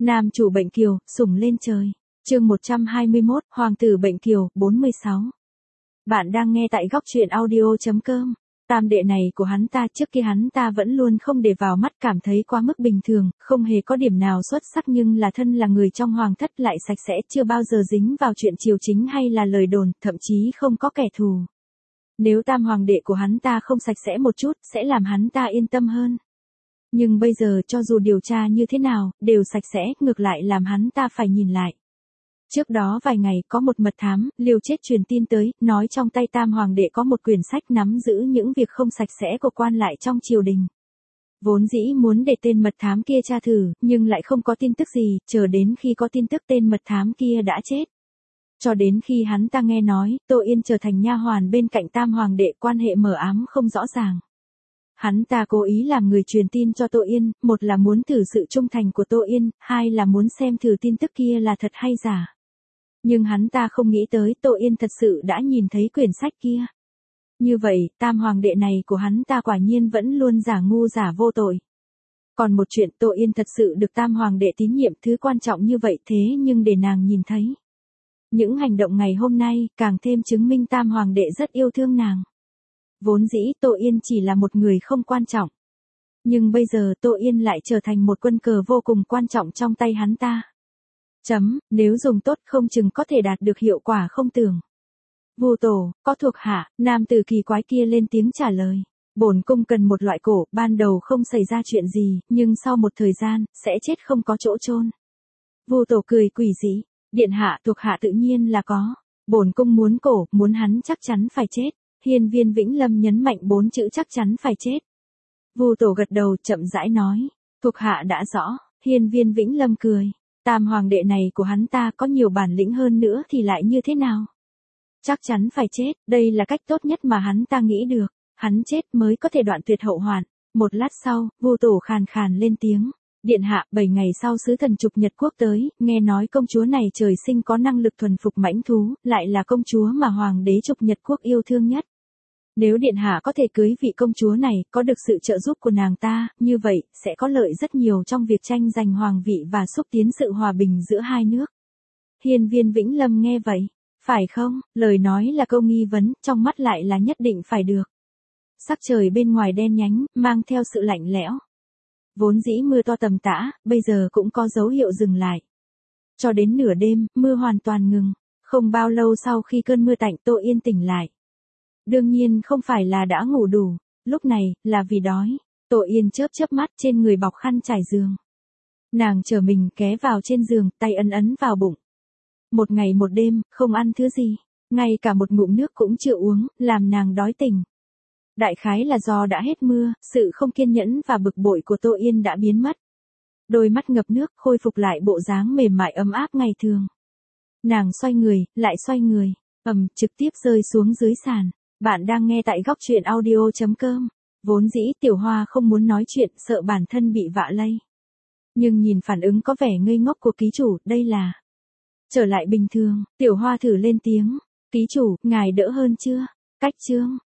Nam chủ bệnh kiều, sủng lên trời. Chương 121, Hoàng tử bệnh kiều, 46. Bạn đang nghe tại góc truyện audio.com. Tam đệ này của hắn ta trước kia hắn ta vẫn luôn không để vào mắt, cảm thấy quá mức bình thường, không hề có điểm nào xuất sắc, nhưng là thân là người trong hoàng thất lại sạch sẽ, chưa bao giờ dính vào chuyện triều chính hay là lời đồn, thậm chí không có kẻ thù. Nếu tam hoàng đệ của hắn ta không sạch sẽ một chút, sẽ làm hắn ta yên tâm hơn. Nhưng bây giờ cho dù điều tra như thế nào, đều sạch sẽ, ngược lại làm hắn ta phải nhìn lại. Trước đó vài ngày có một mật thám, liều chết truyền tin tới, nói trong tay tam hoàng đệ có một quyển sách nắm giữ những việc không sạch sẽ của quan lại trong triều đình. Vốn dĩ muốn để tên mật thám kia tra thử, nhưng lại không có tin tức gì, chờ đến khi có tin tức tên mật thám kia đã chết. Cho đến khi hắn ta nghe nói, Tô Yên trở thành nha hoàn bên cạnh tam hoàng đệ, quan hệ mờ ám không rõ ràng. Hắn ta cố ý làm người truyền tin cho Tô Yên, một là muốn thử sự trung thành của Tô Yên, hai là muốn xem thử tin tức kia là thật hay giả. Nhưng hắn ta không nghĩ tới Tô Yên thật sự đã nhìn thấy quyển sách kia. Như vậy, tam hoàng đệ này của hắn ta quả nhiên vẫn luôn giả ngu giả vô tội. Còn một chuyện, Tô Yên thật sự được tam hoàng đệ tín nhiệm, thứ quan trọng như vậy thế nhưng để nàng nhìn thấy. Những hành động ngày hôm nay càng thêm chứng minh tam hoàng đệ rất yêu thương nàng. Vốn dĩ Tô Yên chỉ là một người không quan trọng. Nhưng bây giờ Tô Yên lại trở thành một quân cờ vô cùng quan trọng trong tay hắn ta. Nếu dùng tốt không chừng có thể đạt được hiệu quả không tưởng. Vu tổ, có thuộc hạ, nam tử kỳ quái kia lên tiếng trả lời. Bổn cung cần một loại cổ, ban đầu không xảy ra chuyện gì, nhưng sau một thời gian, sẽ chết không có chỗ chôn. Vu tổ cười quỷ dị, điện hạ, thuộc hạ tự nhiên là có. Bổn cung muốn cổ, muốn hắn chắc chắn phải chết. Hiên Viên Vĩnh Lâm nhấn mạnh 4 chữ chắc chắn phải chết. Vu tổ gật đầu chậm rãi nói, thuộc hạ đã rõ. Hiên Viên Vĩnh Lâm cười, tam hoàng đệ này của hắn ta có nhiều bản lĩnh hơn nữa thì lại như thế nào? Chắc chắn phải chết, đây là cách tốt nhất mà hắn ta nghĩ được, hắn chết mới có thể đoạn tuyệt hậu hoạn. Một lát sau, Vu tổ khàn khàn lên tiếng, điện hạ, 7 ngày sau sứ thần Trục Nhật Quốc tới, nghe nói công chúa này trời sinh có năng lực thuần phục mãnh thú, lại là công chúa mà hoàng đế Trục Nhật Quốc yêu thương nhất. Nếu điện hạ có thể cưới vị công chúa này, có được sự trợ giúp của nàng ta, như vậy, sẽ có lợi rất nhiều trong việc tranh giành hoàng vị và xúc tiến sự hòa bình giữa hai nước. Hiên Viên Vĩnh Lâm nghe vậy, phải không, lời nói là câu nghi vấn, trong mắt lại là nhất định phải được. Sắc trời bên ngoài đen nhánh, mang theo sự lạnh lẽo. Vốn dĩ mưa to tầm tã, bây giờ cũng có dấu hiệu dừng lại. Cho đến nửa đêm, mưa hoàn toàn ngừng. Không bao lâu sau khi cơn mưa tạnh, Tô Yên tỉnh lại. Đương nhiên không phải là đã ngủ đủ, lúc này, là vì đói. Tô Yên chớp mắt, trên người bọc khăn trải giường. Nàng trở mình ghé vào trên giường, tay ấn vào bụng. Một ngày một đêm, không ăn thứ gì, ngay cả một ngụm nước cũng chưa uống, làm nàng đói tỉnh. Đại khái là do đã hết mưa, sự không kiên nhẫn và bực bội của Tô Yên đã biến mất. Đôi mắt ngập nước, khôi phục lại bộ dáng mềm mại ấm áp ngày thường. Nàng xoay người, lại xoay người, trực tiếp rơi xuống dưới sàn. Bạn đang nghe tại góc truyện audio.com. Vốn dĩ Tiểu Hoa không muốn nói chuyện, sợ bản thân bị vạ lây. Nhưng nhìn phản ứng có vẻ ngây ngốc của ký chủ, đây là trở lại bình thường. Tiểu Hoa thử lên tiếng, ký chủ, ngài đỡ hơn chưa? Cách chương